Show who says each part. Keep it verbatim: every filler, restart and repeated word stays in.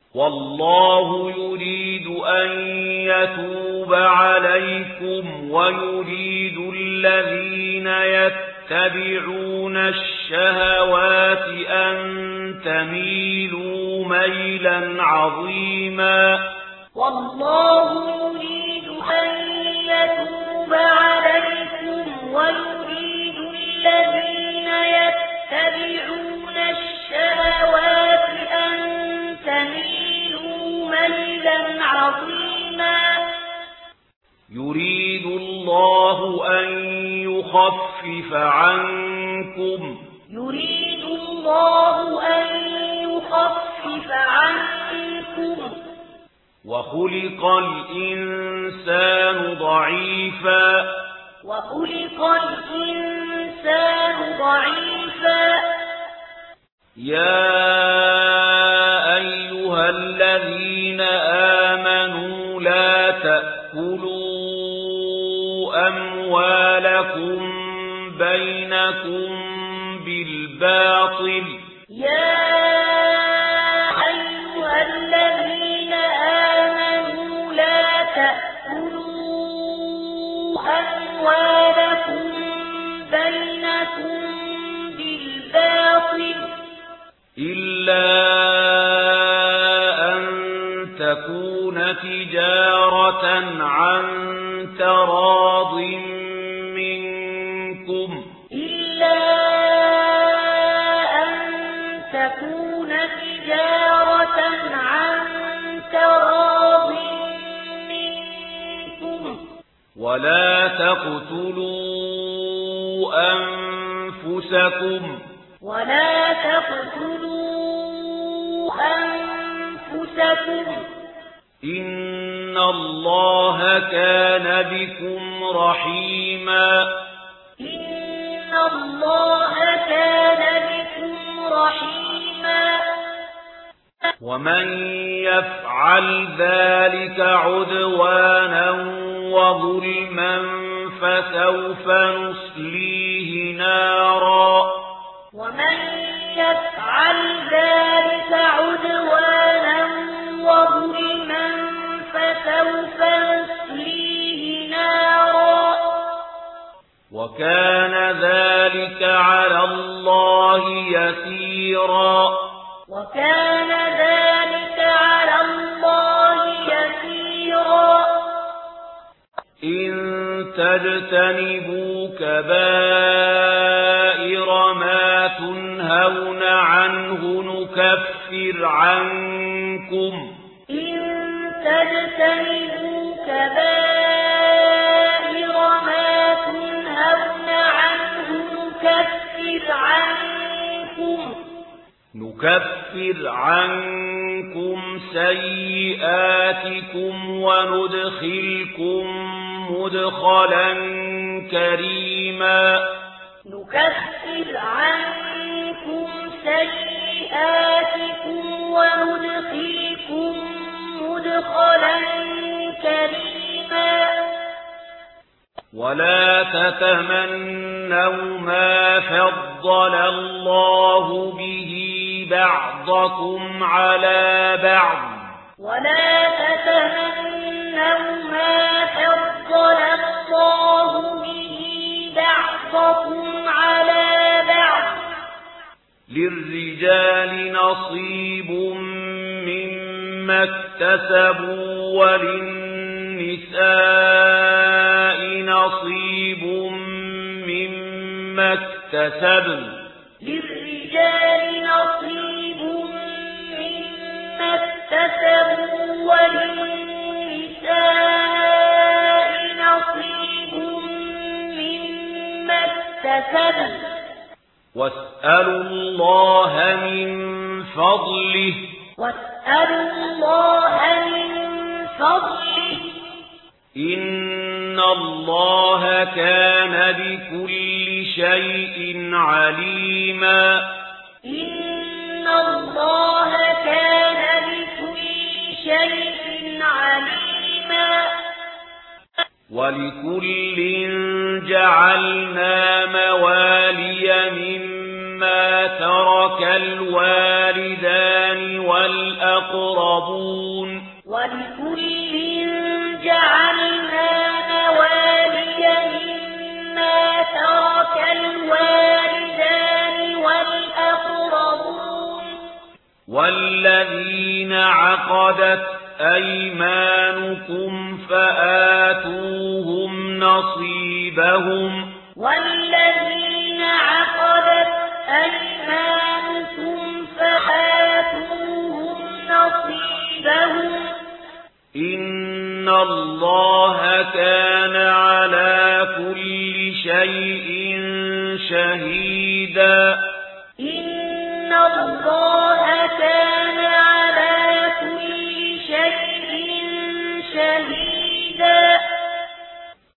Speaker 1: والله يريد أن يتوب عليكم ويريد الذين يتبعون الشهوات أن تميلوا ميلا عظيما.
Speaker 2: والله يريد أن يتوب عليكم ويريد الذين يتبعون الشهوات أن تميلوا ميلا عظيما.
Speaker 1: يريد الله أن يخفف عنكم
Speaker 2: يريد الله أن يخفف عنكم
Speaker 1: وخلق الإنسان ضعيفا
Speaker 2: وخلق الإنسان ضعيفا.
Speaker 1: يا أيها الذين آمنوا لا تأكلوا أموالكم بينكم بالباطل.
Speaker 2: يا أيها الذين آمنوا لا تأكلوا أموالكم بينكم بالباطل
Speaker 1: إلا أن تكون تجارة عن تراض منكم
Speaker 2: إلا أن تكون تجارة عن تراض منكم
Speaker 1: ولا تقتلوا أنفسكم
Speaker 2: ولا تقتلوا أنفسكم
Speaker 1: إن الله كان بكم رحيما.
Speaker 2: إن الله كان بكم رحيما.
Speaker 1: ومن يفعل ذلك عدوانا وظلما فسوف نصليه نارا.
Speaker 2: ومن يفعل ذلك عدوانا وظلما فسوف نصليه نارا.
Speaker 1: وكان ذلك على الله يسيرا.
Speaker 2: وكان ذلك على الله يسيرا.
Speaker 1: إن تجتنبوا كبائر ما تنهون عنه نكفر عنكم
Speaker 2: إن تجتنبوا كبائر ما تنهون عنه نكفر عنكم
Speaker 1: نكفر عنكم سيئاتكم وندخلكم مدخلا كريما.
Speaker 2: نكفر عنكم سيئاتكم وندخلكم مدخلا كريما.
Speaker 1: ولا تتمنوا ما فضل الله به بعضكم على بعض.
Speaker 2: ولا تتمنوا ما فضل الله به بعضكم على بعض.
Speaker 1: للرجال نصيب مما اكتسبوا وللنساء نصيب مما اكتسبن.
Speaker 2: للرجال نصيب مما اكتسبوا وللنساء نصيب مما اكتسبن.
Speaker 1: واسألوا الله من فضله.
Speaker 2: واسألوا الله من فضله.
Speaker 1: إن الله كان بكل شيء عليما.
Speaker 2: إن الله كان بكل شيء عليما.
Speaker 1: ولكل جعلنا موالي مما ترك الوالدان والأقربون والأقربون
Speaker 2: ولكل جعلنا موالي مما ترك الوالدان والأقربون
Speaker 1: والذين عقدت أيمانكم فآتوهم نصيبهم
Speaker 2: والذين عقدت أيمانكم فآتوهم نصيبهم
Speaker 1: إن الله كان على كل شيء شهيدا
Speaker 2: إن الله كان